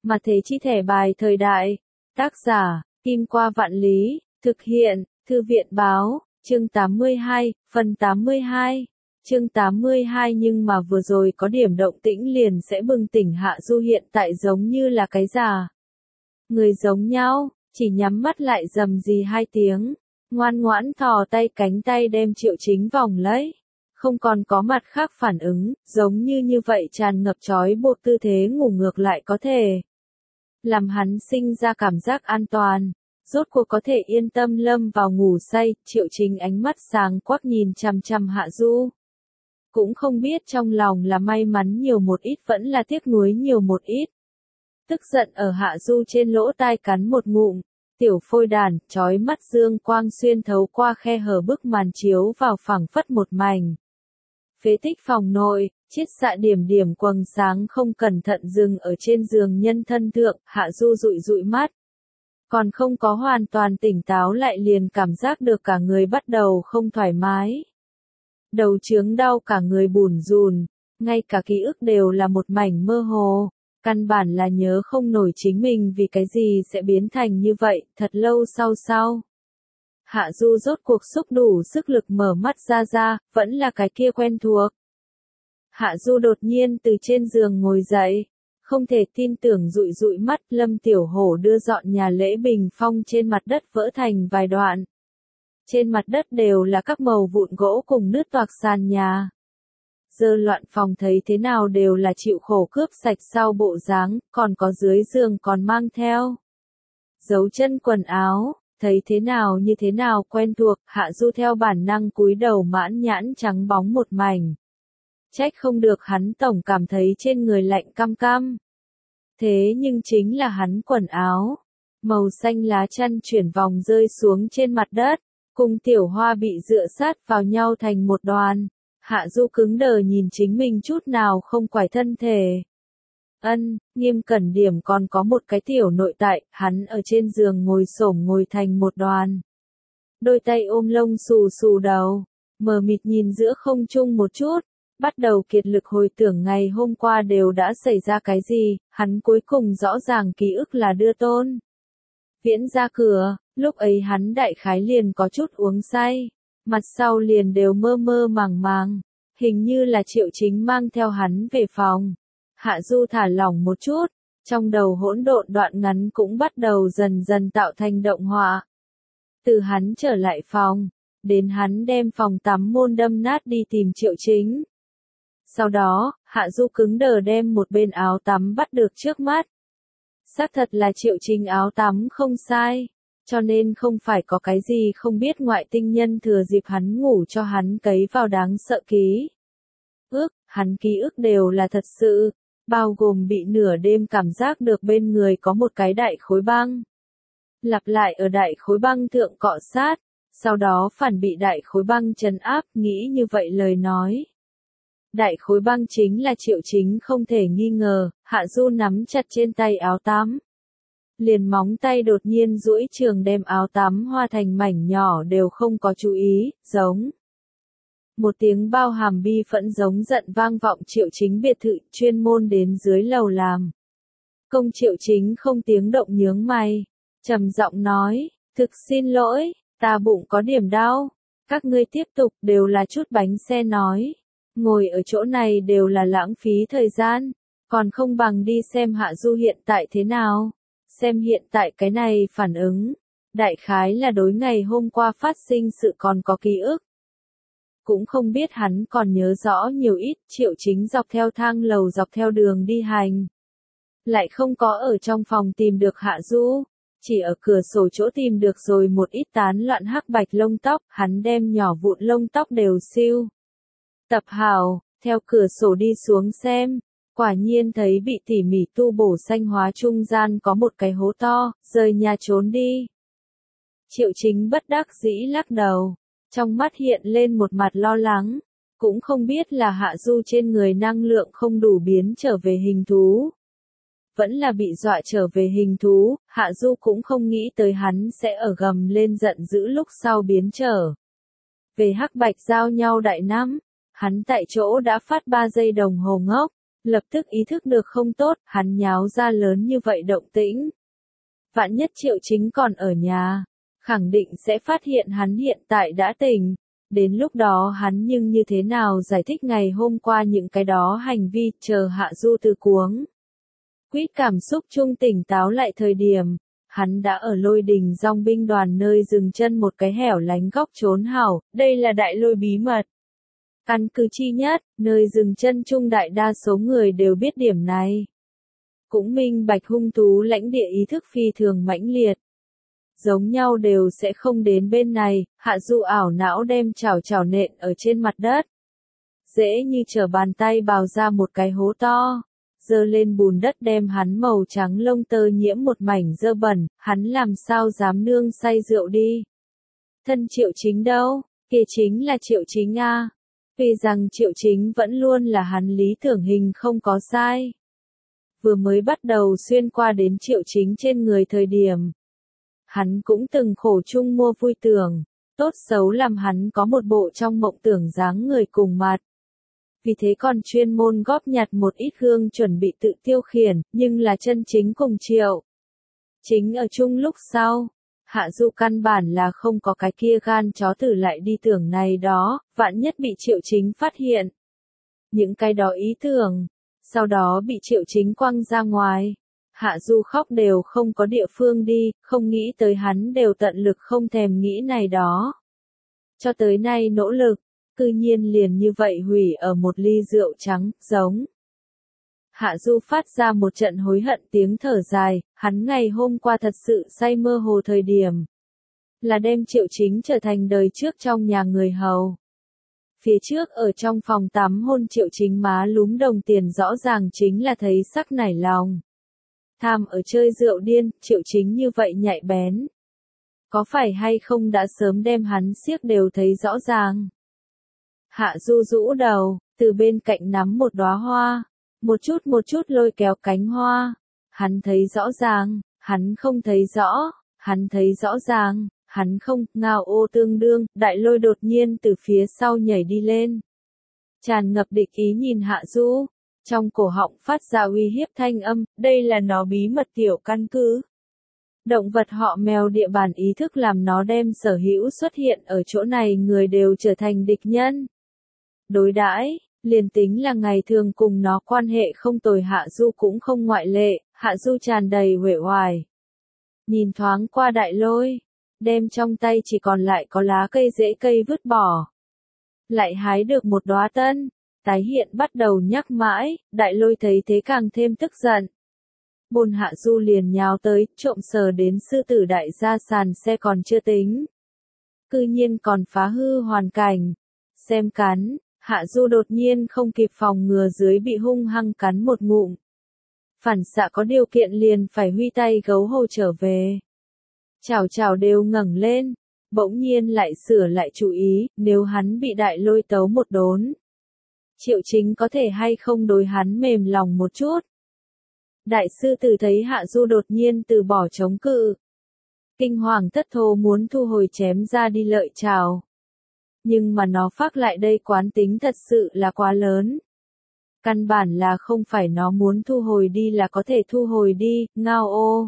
Mà thế chi thẻ bài thời đại. Tác giả, Kim Qua Vạn Lý, thực hiện, Thư viện báo, chương 82, phần 82. Chương 82 nhưng mà vừa rồi có điểm động tĩnh liền sẽ bừng tỉnh Hạ Du hiện tại giống như là cái giả. Người giống nhau, chỉ nhắm mắt lại rầm rì 2 tiếng, ngoan ngoãn thò tay cánh tay đem Triệu Chính vòng lấy. Không còn có mặt khác phản ứng, giống như vậy tràn ngập trói buộc tư thế ngủ ngược lại có thể làm hắn sinh ra cảm giác an toàn, rốt cuộc có thể yên tâm lâm vào ngủ say. Triệu Chính ánh mắt sáng quắc nhìn chằm chằm Hạ Du. Cũng không biết trong lòng là may mắn nhiều một ít vẫn là tiếc nuối nhiều một ít. Tức giận ở Hạ Du trên lỗ tai cắn một ngụm, tiểu phôi đàn, chói mắt dương quang xuyên thấu qua khe hở bức màn chiếu vào phẳng phất một mảnh. Phế tích phòng nội, chiết xạ điểm điểm quầng sáng không cẩn thận dừng ở trên giường nhân thân thượng. Hạ Du dụi dụi mắt. Còn không có hoàn toàn tỉnh táo lại liền cảm giác được cả người bắt đầu không thoải mái. Đầu chướng đau cả người bủn rùn, ngay cả ký ức đều là một mảnh mơ hồ. Căn bản là nhớ không nổi chính mình vì cái gì sẽ biến thành như vậy. Thật lâu sau. Hạ Du rốt cuộc xúc đủ sức lực mở mắt ra, vẫn là cái kia quen thuộc. Hạ Du đột nhiên từ trên giường ngồi dậy, không thể tin tưởng dụi dụi mắt. Lâm Tiểu Hổ đưa dọn nhà lễ bình phong trên mặt đất vỡ thành vài đoạn. Trên mặt đất đều là các màu vụn gỗ cùng nứt toạc sàn nhà. Dơ loạn phòng thấy thế nào đều là chịu khổ cướp sạch sau bộ dáng, còn có dưới giường còn mang theo dấu chân quần áo. Thấy thế nào như thế nào quen thuộc. Hạ Du theo bản năng cúi đầu mãn nhãn trắng bóng một mảnh. Trách không được hắn tổng cảm thấy trên người lạnh căm căm. Thế nhưng chính là hắn quần áo. Màu xanh lá chăn chuyển vòng rơi xuống trên mặt đất. Cùng tiểu hoa bị dựa sát vào nhau thành một đoàn. Hạ Du cứng đờ nhìn chính mình chút nào không quải thân thể. Nghiêm cẩn điểm còn có một cái tiểu nội tại. Hắn ở trên giường ngồi xổm ngồi thành một đoàn. Đôi tay ôm lông xù xù đầu. Mờ mịt nhìn giữa không trung một chút. Bắt đầu kiệt lực hồi tưởng ngày hôm qua đều đã xảy ra cái gì. Hắn cuối cùng rõ ràng ký ức là đưa Tôn Viễn ra cửa. Lúc ấy hắn đại khái liền có chút uống say. Mặt sau liền đều mơ mơ màng màng. Hình như là Triệu Chính mang theo hắn về phòng. Hạ Du thả lỏng một chút. Trong đầu hỗn độn đoạn ngắn cũng bắt đầu dần dần tạo thành động họa. Từ hắn trở lại phòng. Đến hắn đem phòng tắm môn đâm nát đi tìm Triệu Chính. Sau đó, Hạ Du cứng đờ đem một bên áo tắm bắt được trước mắt. Xác thật là Triệu Chính áo tắm không sai. Cho nên không phải có cái gì không biết ngoại tinh nhân thừa dịp hắn ngủ cho hắn cấy vào đáng sợ ký ức. Hắn ký ức đều là thật sự, bao gồm bị nửa đêm cảm giác được bên người có một cái đại khối băng. Lặp lại ở đại khối băng thượng cọ sát, sau đó phản bị đại khối băng trấn áp. Nghĩ như vậy lời nói. Đại khối băng chính là Triệu Chính không thể nghi ngờ. Hạ Du nắm chặt trên tay áo tắm. Liền móng tay đột nhiên duỗi trường đem áo tắm hoa thành mảnh nhỏ đều không có chú ý, giống. Một tiếng bao hàm bi phẫn giống giận vang vọng Triệu Chính biệt thự chuyên môn đến dưới lầu làm. Công Triệu Chính không tiếng động nhướng mày, trầm giọng nói, thực xin lỗi, ta bụng có điểm đau, các ngươi tiếp tục đều là chút bánh xe nói. Ngồi ở chỗ này đều là lãng phí thời gian, còn không bằng đi xem Hạ Du hiện tại thế nào. Xem hiện tại cái này phản ứng, đại khái là đối ngày hôm qua phát sinh sự còn có ký ức. Cũng không biết hắn còn nhớ rõ nhiều ít. Triệu Chính dọc theo thang lầu dọc theo đường đi hành. Lại không có ở trong phòng tìm được Hạ Du, chỉ ở cửa sổ chỗ tìm được rồi một ít tán loạn hắc bạch lông tóc. Hắn đem nhỏ vụn lông tóc đều siêu tập hào, theo cửa sổ đi xuống xem. Quả nhiên thấy bị tỉ mỉ tu bổ xanh hóa trung gian có một cái hố to, rời nhà trốn đi. Triệu Chính bất đắc dĩ lắc đầu, trong mắt hiện lên một mặt lo lắng, cũng không biết là Hạ Du trên người năng lượng không đủ biến trở về hình thú. Vẫn là bị dọa trở về hình thú. Hạ Du cũng không nghĩ tới hắn sẽ ở gầm lên giận dữ lúc sau biến trở về hắc bạch giao nhau đại năm. Hắn tại chỗ đã phát 3 giây đồng hồ ngốc, Lập tức ý thức được không tốt, hắn nháo ra lớn như vậy động tĩnh. Vạn nhất Triệu Chính còn ở nhà, khẳng định sẽ phát hiện hắn hiện tại đã tỉnh. Đến lúc đó hắn nhưng như thế nào giải thích ngày hôm qua những cái đó hành vi, chờ Hạ Du từ cuống quýt cảm xúc trung tỉnh táo lại thời điểm, hắn đã ở Lôi Đình Dòng binh đoàn nơi dừng chân một cái hẻo lánh góc trốn hảo, đây là đại lôi bí mật. Căn cứ chi nhất, nơi dừng chân chung đại đa số người đều biết điểm này. Cũng minh bạch hung thú lãnh địa ý thức phi thường mãnh liệt. Giống nhau đều sẽ không đến bên này, Hạ Du ảo não đem chảo nện ở trên mặt đất. Dễ như trở bàn tay bào ra một cái hố to. Dơ lên bùn đất đem hắn màu trắng lông tơ nhiễm một mảnh dơ bẩn, hắn làm sao dám nương say rượu đi. Thân Triệu Chính đâu, kia chính là Triệu Chính a. Vì rằng Triệu Chính vẫn luôn là hắn lý tưởng hình không có sai. Vừa mới bắt đầu xuyên qua đến Triệu Chính trên người thời điểm. Hắn cũng từng khổ chung mua vui tưởng, tốt xấu làm hắn có một bộ trong mộng tưởng dáng người cùng mặt. Vì thế còn chuyên môn góp nhặt một ít gương chuẩn bị tự tiêu khiển, nhưng là chân chính cùng Triệu Chính ở chung lúc sau. Hạ Du căn bản là không có cái kia gan chó tử lại đi tưởng này đó, vạn nhất bị Triệu Chính phát hiện. Những cái đó ý tưởng, sau đó bị Triệu Chính quăng ra ngoài. Hạ Du khóc đều không có địa phương đi, không nghĩ tới hắn đều tận lực không thèm nghĩ này đó. Cho tới nay nỗ lực, cư nhiên liền như vậy hủy ở một ly rượu trắng, giống. Hạ Du phát ra một trận hối hận tiếng thở dài, hắn ngày hôm qua thật sự say mơ hồ thời điểm. Là đem Triệu Chính trở thành đời trước trong nhà người hầu. Phía trước ở trong phòng tắm hôn Triệu Chính má lúm đồng tiền rõ ràng chính là thấy sắc nảy lòng. Tham ở chơi rượu điên, Triệu Chính như vậy nhạy bén. Có phải hay không đã sớm đem hắn siếc đều thấy rõ ràng. Hạ Du rũ đầu, từ bên cạnh nắm một đóa hoa, một chút lôi kéo cánh hoa. Hắn thấy rõ ràng, hắn không thấy rõ, hắn thấy rõ ràng, hắn không, ngao ô tương đương, đại lôi đột nhiên từ phía sau nhảy đi lên. Tràn ngập địch ý nhìn Hạ Du, trong cổ họng phát ra uy hiếp thanh âm, đây là nó bí mật tiểu căn cứ. Động vật họ mèo địa bàn ý thức làm nó đem sở hữu xuất hiện ở chỗ này người đều trở thành địch nhân. Đối đãi, liền tính là ngày thường cùng nó quan hệ không tồi Hạ Du cũng không ngoại lệ, Hạ Du tràn đầy uể oải. Nhìn thoáng qua đại lôi, đem trong tay chỉ còn lại có lá cây rễ cây vứt bỏ. Lại hái được một đóa tân, tái hiện bắt đầu nhắc mãi, đại lôi thấy thế càng thêm tức giận. Bồn Hạ Du liền nhào tới, trộm sờ đến sư tử đại gia sàn xe còn chưa tính. Cư nhiên còn phá hư hoàn cảnh. Xem cắn, Hạ Du đột nhiên không kịp phòng ngừa dưới bị hung hăng cắn một ngụm. Phản xạ có điều kiện liền phải huy tay gấu hầu trở về. Chảo đều ngẩng lên, bỗng nhiên lại sửa lại chú ý, nếu hắn bị đại lôi tấu một đốn. Triệu Chính có thể hay không đối hắn mềm lòng một chút. Đại sư tử thấy Hạ Du đột nhiên từ bỏ chống cự. Kinh hoàng thất thố muốn thu hồi chém ra đi lợi chảo. Nhưng mà nó phát lại đây quán tính thật sự là quá lớn. Căn bản là không phải nó muốn thu hồi đi là có thể thu hồi đi, ngao ô.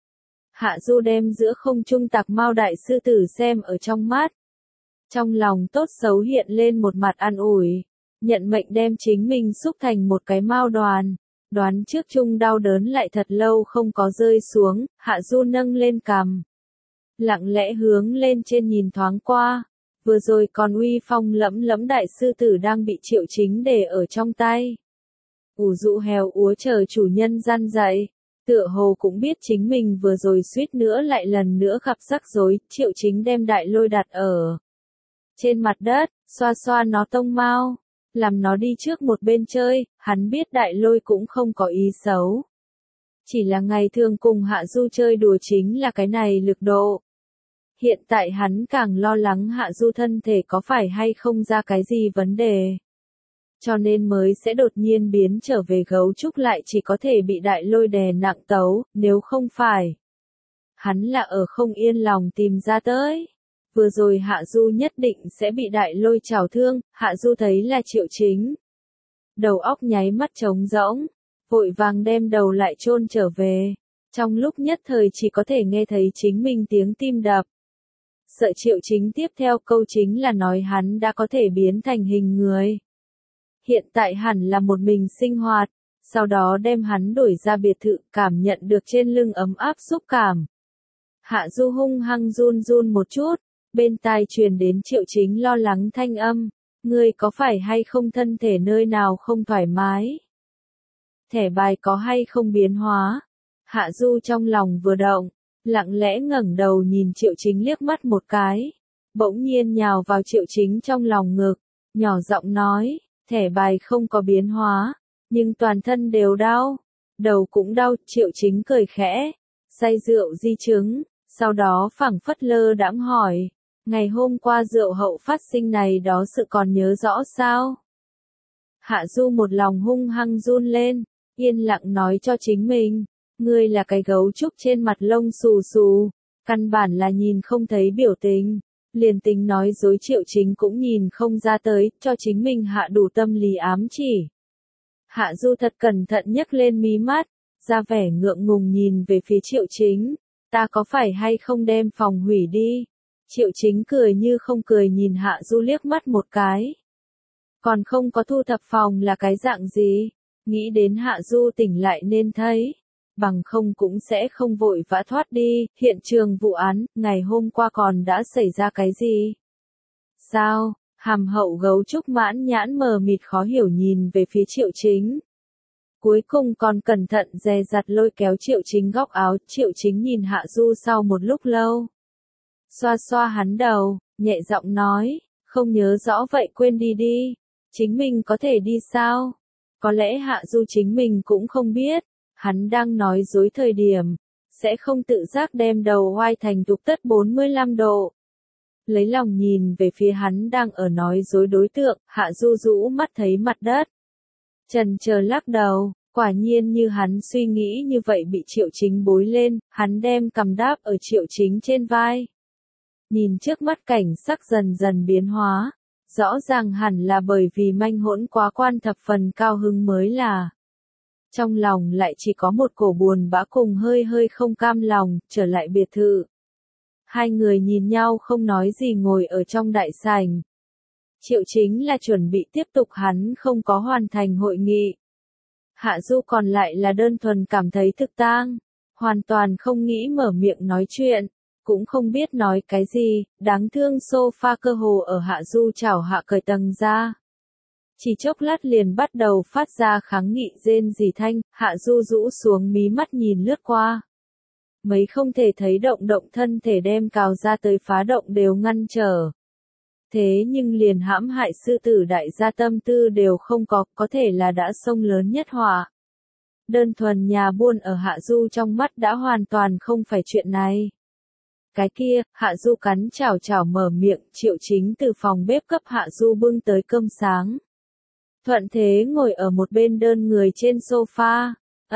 Hạ Du đem giữa không trung tặc mao đại sư tử xem ở trong mắt. Trong lòng tốt xấu hiện lên một mặt an ủi. Nhận mệnh đem chính mình xúc thành một cái mao đoàn. Đoán trước chung đau đớn lại thật lâu không có rơi xuống, Hạ Du nâng lên cằm. Lặng lẽ hướng lên trên nhìn thoáng qua. Vừa rồi còn uy phong lẫm lẫm đại sư tử đang bị Triệu Chính để ở trong tay. Ủ rũ heo úa chờ chủ nhân gian dạy. Tựa hồ cũng biết chính mình vừa rồi suýt nữa lại lần nữa gặp rắc rối, Triệu Chính đem đại lôi đặt ở trên mặt đất, xoa xoa nó tông mau, làm nó đi trước một bên chơi, hắn biết đại lôi cũng không có ý xấu. Chỉ là ngày thường cùng Hạ Du chơi đùa chính là cái này lực độ. Hiện tại hắn càng lo lắng Hạ Du thân thể có phải hay không ra cái gì vấn đề. Cho nên mới sẽ đột nhiên biến trở về gấu trúc lại chỉ có thể bị đại lôi đè nặng tấu, nếu không phải. Hắn là ở không yên lòng tìm ra tới. Vừa rồi Hạ Du nhất định sẽ bị đại lôi trào thương, Hạ Du thấy là Triệu Chính. đầu óc nháy mắt trống rỗng, vội vàng đem đầu lại chôn trở về. Trong lúc nhất thời chỉ có thể nghe thấy chính mình tiếng tim đập. Sợ Triệu Chính tiếp theo câu chính là nói hắn đã có thể biến thành hình người. Hiện tại hẳn là một mình sinh hoạt, sau đó đem hắn đổi ra biệt thự, cảm nhận được trên lưng ấm áp xúc cảm. Hạ Du hung hăng run run một chút, bên tai truyền đến Triệu Chính lo lắng thanh âm, ngươi có phải hay không thân thể nơi nào không thoải mái? Thẻ bài có hay không biến hóa? Hạ Du trong lòng vừa động, lặng lẽ ngẩng đầu nhìn Triệu Chính liếc mắt một cái, bỗng nhiên nhào vào Triệu Chính trong lòng ngực, nhỏ giọng nói, thẻ bài không có biến hóa, nhưng toàn thân đều đau, đầu cũng đau. Triệu Chính cười khẽ, say rượu di chứng, sau đó phảng phất lơ đãng hỏi, ngày hôm qua rượu hậu phát sinh này đó sự còn nhớ rõ sao? Hạ Du một lòng hung hăng run lên, yên lặng nói cho chính mình, ngươi là cái gấu trúc trên mặt lông xù xù, căn bản là nhìn không thấy biểu tình, liền tính nói dối Triệu Chính cũng nhìn không ra tới, cho chính mình hạ đủ tâm lý ám chỉ. Hạ Du thật cẩn thận nhấc lên mí mắt, ra vẻ ngượng ngùng nhìn về phía Triệu Chính, ta có phải hay không đem phòng hủy đi? Triệu Chính cười như không cười nhìn Hạ Du liếc mắt một cái. Còn không có thu thập phòng là cái dạng gì? Nghĩ đến Hạ Du tỉnh lại nên thấy, bằng không cũng sẽ không vội vã thoát đi. Hiện trường vụ án, ngày hôm qua còn đã xảy ra cái gì? Sao? Hàm hậu gấu trúc mãn nhãn mờ mịt khó hiểu nhìn về phía Triệu Chính. Cuối cùng còn cẩn thận dè dặt lôi kéo Triệu Chính góc áo. Triệu Chính nhìn Hạ Du sau một lúc lâu, xoa xoa hắn đầu, nhẹ giọng nói, không nhớ rõ vậy quên đi đi, chính mình có thể đi sao? Có lẽ Hạ Du chính mình cũng không biết, hắn đang nói dối thời điểm, sẽ không tự giác đem đầu oai thành tục tất 45 độ. Lấy lòng nhìn về phía hắn đang ở nói dối đối tượng, Hạ Du rũ mắt thấy mặt đất. Chần chờ lắc đầu, quả nhiên như hắn suy nghĩ như vậy bị Triệu Chính bối lên, hắn đem cầm đáp ở Triệu Chính trên vai. Nhìn trước mắt cảnh sắc dần dần biến hóa, rõ ràng hẳn là bởi vì manh hỗn quá quan thập phần cao hứng mới là. Trong lòng lại chỉ có một cổ buồn bã cùng hơi hơi không cam lòng, trở lại biệt thự. Hai người nhìn nhau không nói gì ngồi ở trong đại sảnh. Triệu Chính là chuẩn bị tiếp tục hắn không có hoàn thành hội nghị. Hạ Du còn lại là đơn thuần cảm thấy thực tang, hoàn toàn không nghĩ mở miệng nói chuyện, cũng không biết nói cái gì, đáng thương sofa cơ hồ ở Hạ Du chảo hạ cởi tầng ra. Chỉ chốc lát liền bắt đầu phát ra kháng nghị rên rỉ thanh, Hạ Du rũ xuống mí mắt nhìn lướt qua. Mấy không thể thấy động thân thể đem cào ra tới phá động đều ngăn trở. Thế nhưng liền hãm hại sư tử đại gia tâm tư đều không có thể là đã sông lớn nhất họa. Đơn thuần nhà buôn ở Hạ Du trong mắt đã hoàn toàn không phải chuyện này. Cái kia, Hạ Du cắn chảo mở miệng, Triệu Chính từ phòng bếp cấp Hạ Du bưng tới cơm sáng. Thuận thế ngồi ở một bên đơn người trên sofa,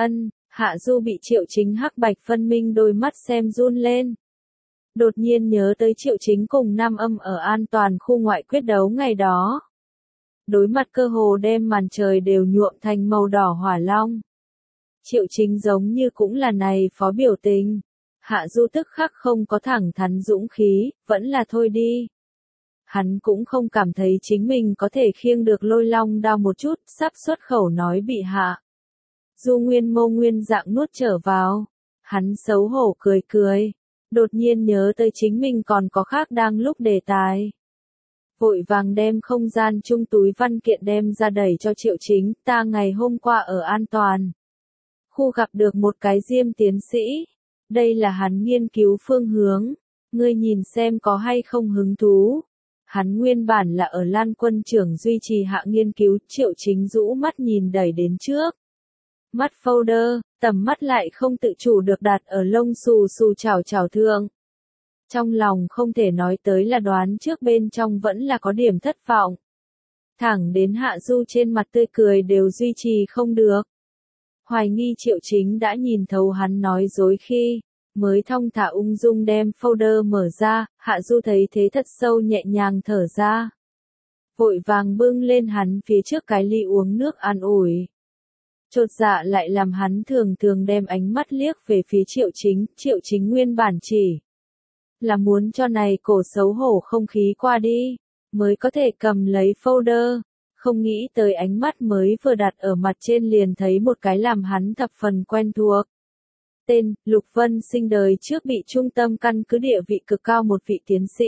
Hạ Du bị Triệu Chính hắc bạch phân minh đôi mắt xem run lên. Đột nhiên nhớ tới Triệu Chính cùng Nam Âm ở an toàn khu ngoại quyết đấu ngày đó. Đối mặt cơ hồ đem màn trời đều nhuộm thành màu đỏ hỏa long. Triệu Chính giống như cũng là này phó biểu tình. Hạ Du tức khắc không có thẳng thắn dũng khí, vẫn là thôi đi. Hắn cũng không cảm thấy chính mình có thể khiêng được lôi long đao một chút, sắp xuất khẩu nói bị Hạ Du nguyên mô nguyên dạng nuốt trở vào. Hắn xấu hổ cười. Đột nhiên nhớ tới chính mình còn có khác đang lúc đề tài. Vội vàng đem không gian chung túi văn kiện đem ra đẩy cho Triệu Chính, ta ngày hôm qua ở an toàn khu gặp được một cái Diêm tiến sĩ. Đây là hắn nghiên cứu phương hướng. Ngươi nhìn xem có hay không hứng thú. Hắn nguyên bản là ở Lan Quân trưởng duy trì hạ nghiên cứu, Triệu Chính rũ mắt nhìn đẩy đến trước. Mắt folder, tầm mắt lại không tự chủ được đặt ở lông xù xù chảo thượng. Trong lòng không thể nói tới là đoán trước bên trong vẫn là có điểm thất vọng. Thẳng đến Hạ Du trên mặt tươi cười đều duy trì không được. Hoài nghi Triệu Chính đã nhìn thấu hắn nói dối khi, mới thong thả ung dung đem folder mở ra, Hạ Du thấy thế thật sâu nhẹ nhàng thở ra. vội vàng bưng lên hắn phía trước cái ly uống nước an ủi. Chột dạ lại làm hắn thường thường đem ánh mắt liếc về phía Triệu Chính nguyên bản chỉ là muốn cho này cổ xấu hổ không khí qua đi, mới có thể cầm lấy folder, không nghĩ tới ánh mắt mới vừa đặt ở mặt trên liền thấy một cái làm hắn thập phần quen thuộc. Tên, Lục Vân Sinh đời trước bị trung tâm căn cứ địa vị cực cao một vị tiến sĩ.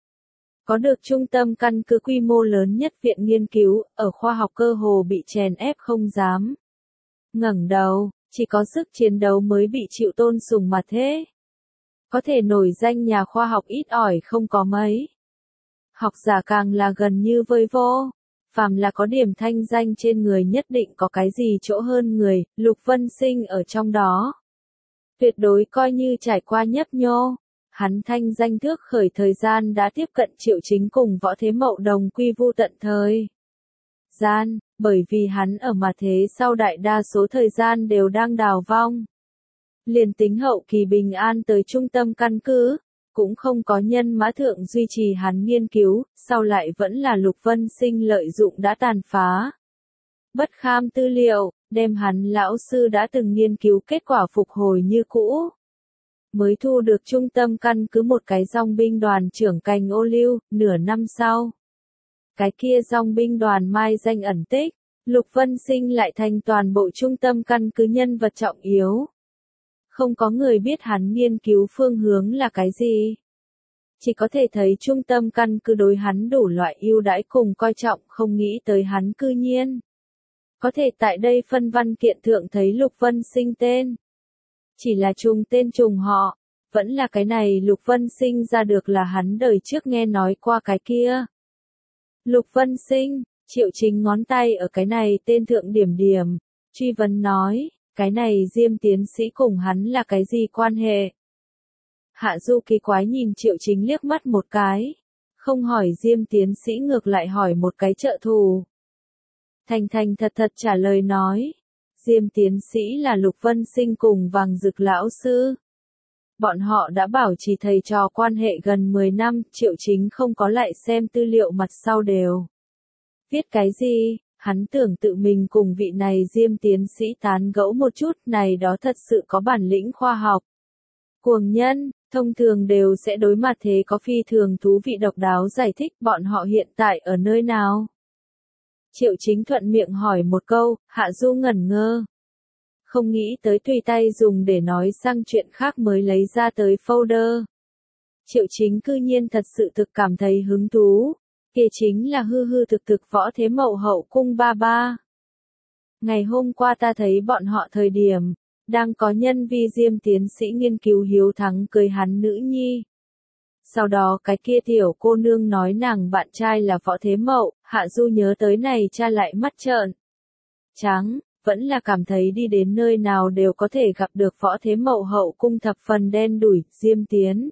Có được trung tâm căn cứ quy mô lớn nhất viện nghiên cứu, ở khoa học cơ hồ bị chèn ép không dám ngẩng đầu, chỉ có sức chiến đấu mới bị chịu tôn sùng mà thế. Có thể nổi danh nhà khoa học ít ỏi không có mấy. Học giả càng là gần như vơi vô. Phàm là có điểm thanh danh trên người nhất định có cái gì chỗ hơn người, Lục Vân Sinh ở trong đó. Tuyệt đối coi như trải qua nhấp nhô. Hắn thanh danh thước khởi thời gian đã tiếp cận Triệu Chính cùng Võ Thế Mậu đồng quy vu tận thời gian, bởi vì hắn ở mà thế sau đại đa số thời gian đều đang đào vong. Liền tính hậu kỳ bình an tới trung tâm căn cứ, cũng không có nhân mã thượng duy trì hắn nghiên cứu, sau lại vẫn là Lục Vân Sinh lợi dụng đã tàn phá. Bất kham tư liệu, đem hắn lão sư đã từng nghiên cứu kết quả phục hồi như cũ. Mới thu được trung tâm căn cứ một cái dòng binh đoàn trưởng cành ô liu, nửa năm sau. Cái kia dòng binh đoàn mai danh ẩn tích, Lục Vân Sinh lại thành toàn bộ trung tâm căn cứ nhân vật trọng yếu. Không có người biết hắn nghiên cứu phương hướng là cái gì. Chỉ có thể thấy trung tâm căn cứ đối hắn đủ loại ưu đãi cùng coi trọng, không nghĩ tới hắn cư nhiên. Có thể tại đây phân văn kiện thượng thấy Lục Vân Sinh tên. Chỉ là trùng tên trùng họ, vẫn là cái này Lục Vân Sinh ra được là hắn đời trước nghe nói qua cái kia. Lục Vân Sinh, Triệu Chính ngón tay ở cái này tên thượng điểm điểm, truy vấn nói, cái này Diêm tiến sĩ cùng hắn là cái gì quan hệ? Hạ Du kỳ quái nhìn Triệu Chính liếc mắt một cái, không hỏi Diêm tiến sĩ ngược lại hỏi một cái trợ thù. Thành thành thật thật trả lời nói, Diêm tiến sĩ là Lục Vân Sinh cùng Vàng Dực lão sư. Bọn họ đã bảo trì thầy trò quan hệ gần 10 năm, Triệu Chính không có lại xem tư liệu mặt sau đều. Viết cái gì, hắn tưởng tự mình cùng vị này Diêm tiến sĩ tán gẫu một chút, này đó thật sự có bản lĩnh khoa học. Cuồng nhân, thông thường đều sẽ đối mặt thế có phi thường thú vị độc đáo giải thích bọn họ hiện tại ở nơi nào. Triệu Chính thuận miệng hỏi một câu, Hạ Du ngẩn ngơ. Không nghĩ tới tùy tay dùng để nói sang chuyện khác mới lấy ra tới folder. Triệu Chính cư nhiên thật sự thực cảm thấy hứng thú. Kia chính là hư hư thực thực Võ Thế Mậu hậu cung ba ba. Ngày hôm qua ta thấy bọn họ thời điểm, đang có nhân vi Diêm tiến sĩ nghiên cứu hiếu thắng cưới hắn nữ nhi. Sau đó cái kia tiểu cô nương nói nàng bạn trai là Võ Thế Mậu, Hạ Du nhớ tới này cha lại mắt trợn trắng, vẫn là cảm thấy đi đến nơi nào đều có thể gặp được Võ Thế Mậu hậu cung thập phần đen đủi, Diêm tiến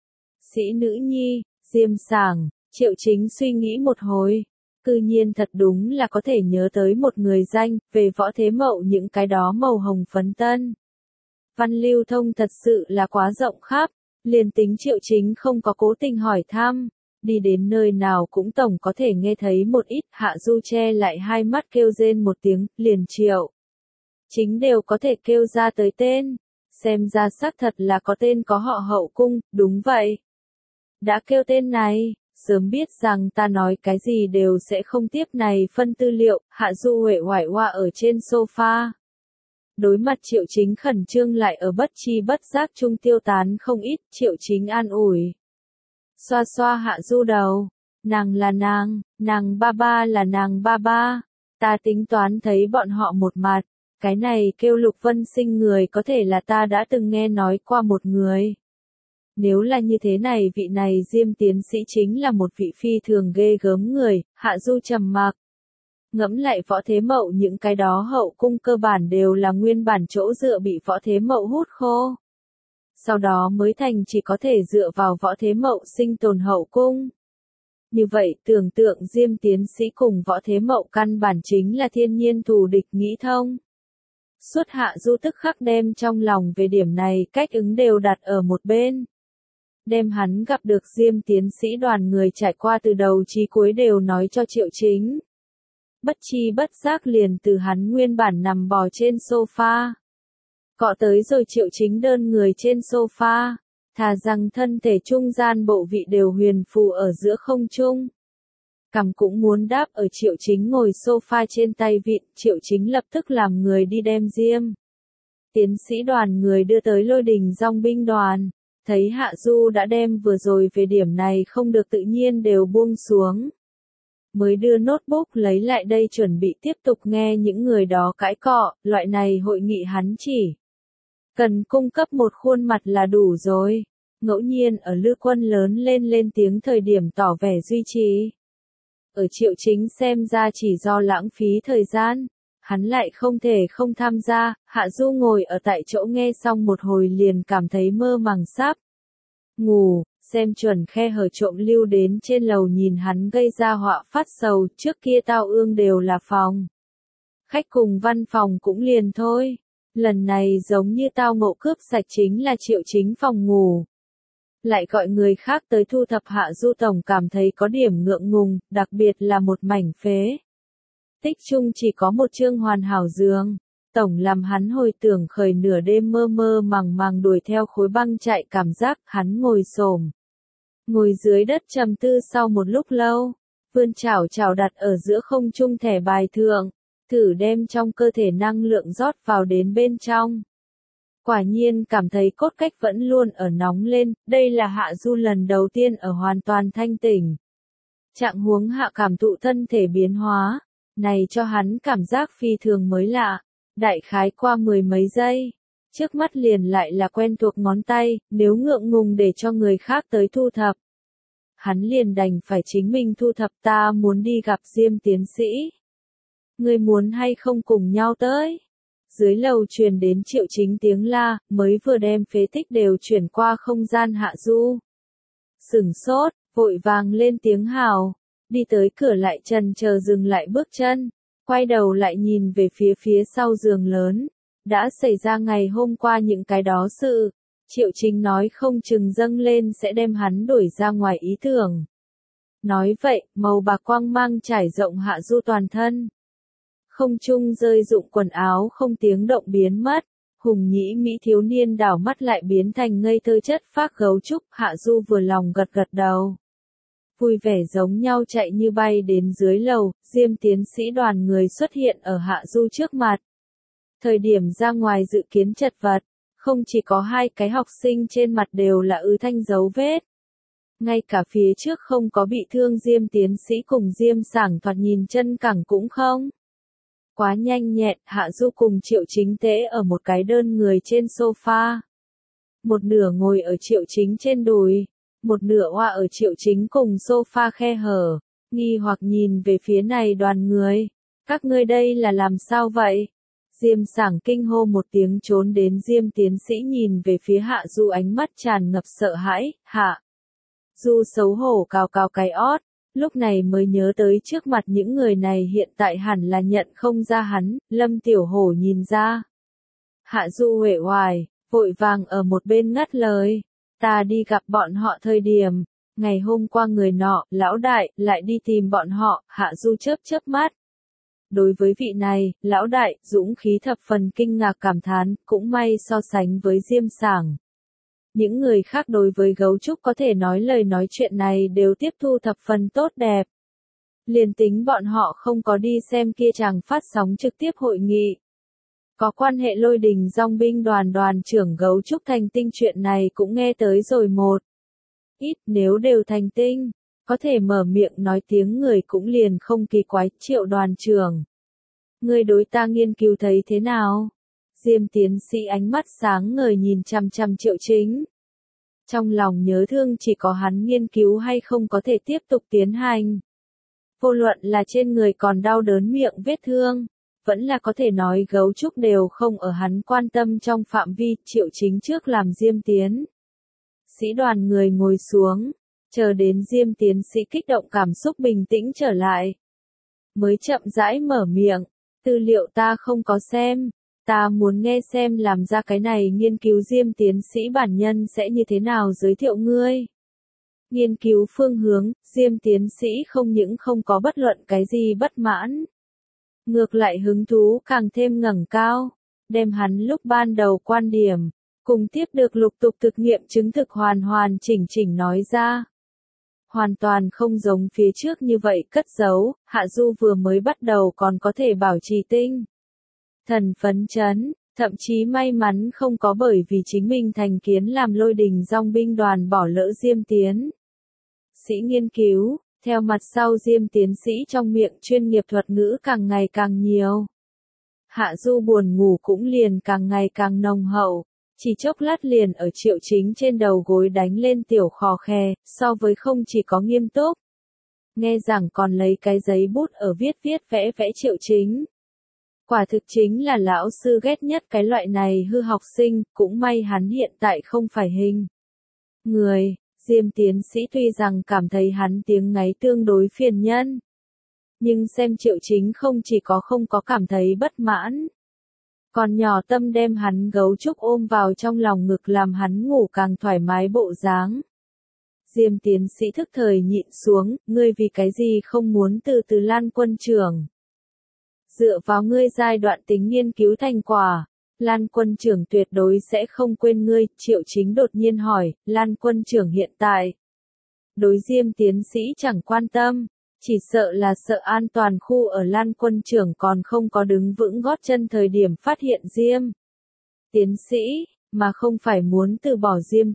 sĩ nữ nhi, Diêm Sảng. Triệu Chính suy nghĩ một hồi, cư nhiên thật đúng là có thể nhớ tới một người danh, về Võ Thế Mậu những cái đó màu hồng phấn tân. Văn lưu thông thật sự là quá rộng khắp, liền tính Triệu Chính không có cố tình hỏi thăm, đi đến nơi nào cũng tổng có thể nghe thấy một ít. Hạ Du che lại hai mắt kêu rên một tiếng, liền Triệu Chính đều có thể kêu ra tới tên, xem ra xác thật là có tên có họ hậu cung, đúng vậy. Đã kêu tên này. Sớm biết rằng ta nói cái gì đều sẽ không tiếp này phân tư liệu, Hạ Du uể oải oa ở trên sofa. Đối mặt Triệu Chính khẩn trương lại ở bất chi bất giác trung tiêu tán không ít, Triệu Chính an ủi. Xoa xoa Hạ Du đầu, nàng là nàng ba ba là nàng ba ba, ta tính toán thấy bọn họ một mặt, cái này kêu Lục Vân Sinh người có thể là ta đã từng nghe nói qua một người. Nếu là như thế này vị này Diêm tiến sĩ chính là một vị phi thường ghê gớm người, Hạ Du trầm mặc. Ngẫm lại Võ Thế Mậu những cái đó hậu cung cơ bản đều là nguyên bản chỗ dựa bị Võ Thế Mậu hút khô. Sau đó mới thành chỉ có thể dựa vào Võ Thế Mậu sinh tồn hậu cung. Như vậy tưởng tượng Diêm tiến sĩ cùng Võ Thế Mậu căn bản chính là thiên nhiên thù địch nghĩ thông. Suốt Hạ Du tức khắc đem trong lòng về điểm này cách ứng đều đặt ở một bên. đem hắn gặp được Diêm tiến sĩ đoàn người trải qua từ đầu chí cuối đều nói cho Triệu Chính. Bất chi bất giác liền từ hắn nguyên bản nằm bò trên sofa. Cọ tới rồi Triệu Chính đơn người trên sofa, thà rằng thân thể trung gian bộ vị đều huyền phù ở giữa không trung. Cằm cũng muốn đáp ở Triệu Chính ngồi sofa trên tay vịn, Triệu Chính lập tức làm người đi đem Diêm tiến sĩ đoàn người đưa tới Lôi Đình dòng binh đoàn. Thấy Hạ Du đã đem vừa rồi về điểm này không được tự nhiên đều buông xuống. Mới đưa notebook lấy lại đây chuẩn bị tiếp tục nghe những người đó cãi cọ, loại này hội nghị hắn chỉ cần cung cấp một khuôn mặt là đủ rồi. Ngẫu nhiên ở Lư Quân lớn lên tiếng thời điểm tỏ vẻ duy trì. Ở Triệu Chính xem ra chỉ do lãng phí thời gian, hắn lại không thể không tham gia. Hạ Du ngồi ở tại chỗ nghe xong một hồi liền cảm thấy mơ màng sắp ngủ, xem chuẩn khe hở trộm lưu đến trên lầu nhìn hắn gây ra họa phát sầu, trước kia tao ương đều là phòng khách cùng văn phòng cũng liền thôi. Lần này giống như tao ngộ cướp sạch chính là Triệu Chính phòng ngủ. Lại gọi người khác tới thu thập. Hạ Du tổng cảm thấy có điểm ngượng ngùng, đặc biệt là một mảnh phế tích chung chỉ có một chương hoàn hảo giường. Tổng làm hắn hồi tưởng khởi nửa đêm mơ mơ màng màng đuổi theo khối băng chạy cảm giác. Hắn ngồi xổm ngồi dưới đất trầm tư sau một lúc lâu, vươn chảo chảo đặt ở giữa không trung thẻ bài thượng, thử đem trong cơ thể năng lượng rót vào đến bên trong. Quả nhiên cảm thấy cốt cách vẫn luôn ở nóng lên, đây là Hạ Du lần đầu tiên ở hoàn toàn thanh tỉnh trạng huống hạ cảm thụ thân thể biến hóa, này cho hắn cảm giác phi thường mới lạ. Đại khái qua 10 mấy giây, trước mắt liền lại là quen thuộc ngón tay, nếu ngượng ngùng để cho người khác tới thu thập. Hắn liền đành phải chính mình thu thập. Ta muốn đi gặp Diêm tiến sĩ. Ngươi muốn hay không cùng nhau tới? Dưới lầu truyền đến Triệu Chính tiếng la, mới vừa đem phế tích đều chuyển qua không gian. Hạ Du sửng sốt, vội vàng lên tiếng hào, đi tới cửa lại chần chờ dừng lại bước chân, quay đầu lại nhìn về phía sau giường lớn. Đã xảy ra ngày hôm qua những cái đó sự, Triệu Chính nói không chừng dâng lên sẽ đem hắn đuổi ra ngoài ý tưởng. Nói vậy, màu bạc quang mang trải rộng Hạ Du toàn thân. Không trung rơi rụng quần áo không tiếng động biến mất, hùng nhĩ mỹ thiếu niên đảo mắt lại biến thành ngây thơ chất phác gấu trúc. Hạ Du vừa lòng gật gật đầu, vui vẻ giống nhau chạy như bay đến dưới lầu. Diêm tiến sĩ đoàn người xuất hiện ở Hạ Du trước mặt. Thời điểm ra ngoài dự kiến chật vật, không chỉ có hai cái học sinh trên mặt đều là ứ thanh dấu vết. Ngay cả phía trước không có bị thương Diêm tiến sĩ cùng Diêm Sảng thoạt nhìn chân cẳng cũng không. Quá nhanh nhẹn. Hạ Du cùng Triệu Chính tễ ở một cái đơn người trên sofa. Một nửa ngồi ở Triệu Chính trên đùi, một nửa oa ở Triệu Chính cùng sofa khe hở, nghi hoặc nhìn về phía này đoàn người. Các ngươi đây là làm sao vậy? Diêm Sảng kinh hô một tiếng trốn đến Diêm tiến sĩ nhìn về phía Hạ Du ánh mắt tràn ngập sợ hãi. Hạ Du xấu hổ cào cào cái ót, lúc này mới nhớ tới trước mặt những người này hiện tại hẳn là nhận không ra hắn. Lâm Tiểu Hổ nhìn ra. Hạ Du uể oải, vội vàng ở một bên ngắt lời. Ta đi gặp bọn họ thời điểm, ngày hôm qua người nọ, lão đại, lại đi tìm bọn họ. Hạ Du chớp chớp mắt. Đối với vị này, lão đại, dũng khí thập phần kinh ngạc cảm thán, cũng may so sánh với Diêm Sảng. Những người khác đối với gấu trúc có thể nói lời nói chuyện này đều tiếp thu thập phần tốt đẹp. Liền tính bọn họ không có đi xem kia chàng phát sóng trực tiếp hội nghị. Có quan hệ Lôi Đình dòng binh đoàn đoàn trưởng gấu trúc thành tinh chuyện này cũng nghe tới rồi một ít, nếu đều thành tinh, có thể mở miệng nói tiếng người cũng liền không kỳ quái. Triệu đoàn trưởng, người đối ta nghiên cứu thấy thế nào? Diêm tiến sĩ ánh mắt sáng ngời nhìn chằm chằm Triệu Chính. Trong lòng nhớ thương chỉ có hắn nghiên cứu hay không có thể tiếp tục tiến hành. Vô luận là trên người còn đau đớn miệng vết thương, vẫn là có thể nói gấu trúc đều không ở hắn quan tâm trong phạm vi. Triệu Chính trước làm Diêm tiến sĩ đoàn người ngồi xuống, chờ đến Diêm tiến sĩ kích động cảm xúc bình tĩnh trở lại, mới chậm rãi mở miệng. Tư liệu ta không có xem, Ta muốn nghe xem làm ra cái này nghiên cứu Diêm tiến sĩ bản nhân sẽ như thế nào giới thiệu ngươi. Nghiên cứu phương hướng, Diêm tiến sĩ không những không có bất luận cái gì bất mãn. Ngược lại hứng thú càng thêm ngẩng cao, đem hắn lúc ban đầu quan điểm, cùng tiếp được lục tục thực nghiệm chứng thực hoàn hoàn chỉnh chỉnh nói ra. Hoàn toàn không giống phía trước như vậy cất giấu, Hạ Du vừa mới bắt đầu còn có thể bảo trì tinh thần phấn chấn, thậm chí may mắn không có bởi vì chính mình thành kiến làm Lôi Đình Dòng binh đoàn bỏ lỡ Diêm tiến sĩ nghiên cứu. Theo mặt sau Diêm tiến sĩ trong miệng chuyên nghiệp thuật ngữ càng ngày càng nhiều. Hạ Du buồn ngủ cũng liền càng ngày càng nồng hậu, chỉ chốc lát liền ở Triệu Chính trên đầu gối đánh lên tiểu khò khè, so với không chỉ có nghiêm túc. Nghe rằng còn lấy cái giấy bút ở viết vẽ vẽ Triệu Chính. Quả thực chính là lão sư ghét nhất cái loại này hư học sinh, cũng may hắn hiện tại không phải hình người. Diêm tiến sĩ tuy rằng cảm thấy hắn tiếng ngáy tương đối phiền nhân. Nhưng xem Triệu Chính không chỉ có không có cảm thấy bất mãn. Còn nhỏ tâm đem hắn gấu trúc ôm vào trong lòng ngực làm hắn ngủ càng thoải mái bộ dáng. Diêm tiến sĩ thức thời nhịn xuống, ngươi vì cái gì không muốn từ từ Lan quân trưởng. Dựa vào ngươi giai đoạn tính nghiên cứu thành quả. Lan quân trưởng tuyệt đối sẽ không quên ngươi, Triệu Chính đột nhiên hỏi, Lan quân trưởng hiện tại. Đối Diêm tiến sĩ chẳng quan tâm, chỉ sợ là sợ an toàn khu ở Lan quân trưởng còn không có đứng vững gót chân thời điểm phát hiện Diêm tiến sĩ, mà không phải muốn từ bỏ Diêm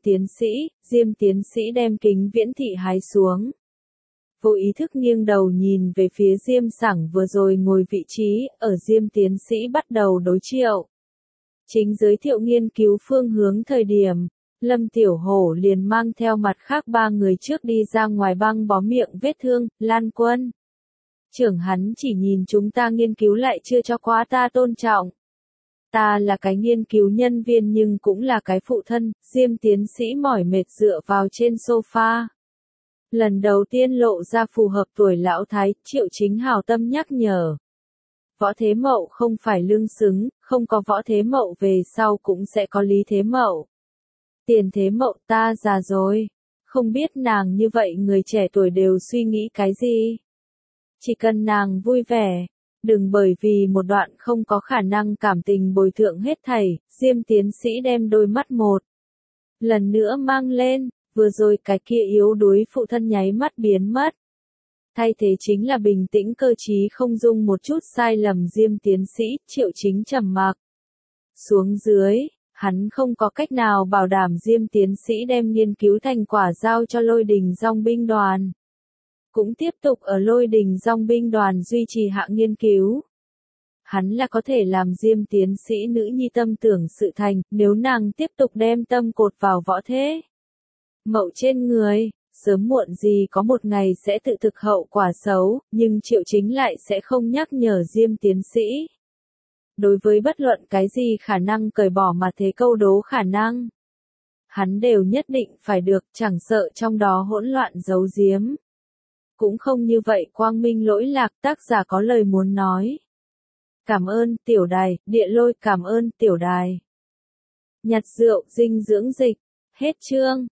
tiến sĩ đem kính viễn thị hái xuống. Vô ý thức nghiêng đầu nhìn về phía Diêm Sảng vừa rồi ngồi vị trí, ở Diêm tiến sĩ bắt đầu đối Triệu Chính giới thiệu nghiên cứu phương hướng thời điểm, Lâm Tiểu Hổ liền mang theo mặt khác ba người trước đi ra ngoài băng bó miệng vết thương, Lan quân trưởng hắn chỉ nhìn chúng ta nghiên cứu lại chưa cho quá ta tôn trọng. Ta là cái nghiên cứu nhân viên nhưng cũng là cái phụ thân, Diêm tiến sĩ mỏi mệt dựa vào trên sofa. Lần đầu tiên lộ ra phù hợp tuổi lão thái, Triệu Chính hào tâm nhắc nhở. Võ Thế Mậu không phải lương xứng, không có Võ Thế Mậu về sau cũng sẽ có Lý Thế Mậu. Tiền Thế Mậu ta già rồi, không biết nàng như vậy người trẻ tuổi đều suy nghĩ cái gì. Chỉ cần nàng vui vẻ, đừng bởi vì một đoạn không có khả năng cảm tình bồi thượng hết thảy, Diêm tiến sĩ đem đôi mắt một lần nữa mang lên, vừa rồi cái kia yếu đuối phụ thân nháy mắt biến mất. Thay thế chính là bình tĩnh cơ trí không dung một chút sai lầm Diêm tiến sĩ, Triệu Chính trầm mặc. Xuống dưới, hắn không có cách nào bảo đảm Diêm tiến sĩ đem nghiên cứu thành quả giao cho Lôi Đình Dòng binh đoàn. Cũng tiếp tục ở Lôi Đình Dòng binh đoàn duy trì hạng nghiên cứu. Hắn là có thể làm Diêm tiến sĩ nữ nhi tâm tưởng sự thành, nếu nàng tiếp tục đem tâm cột vào Võ Thế Mậu trên người. Sớm muộn gì có một ngày sẽ tự thực hậu quả xấu, nhưng Triệu Chính lại sẽ không nhắc nhở Diêm tiến sĩ. Đối với bất luận cái gì khả năng cởi bỏ mà thế câu đố khả năng, hắn đều nhất định phải được, chẳng sợ trong đó hỗn loạn giấu giếm. Cũng không như vậy quang minh lỗi lạc, tác giả có lời muốn nói. Cảm ơn, tiểu đài, địa lôi, cảm ơn, tiểu đài. Nhặt rượu, dinh dưỡng dịch. Hết chương.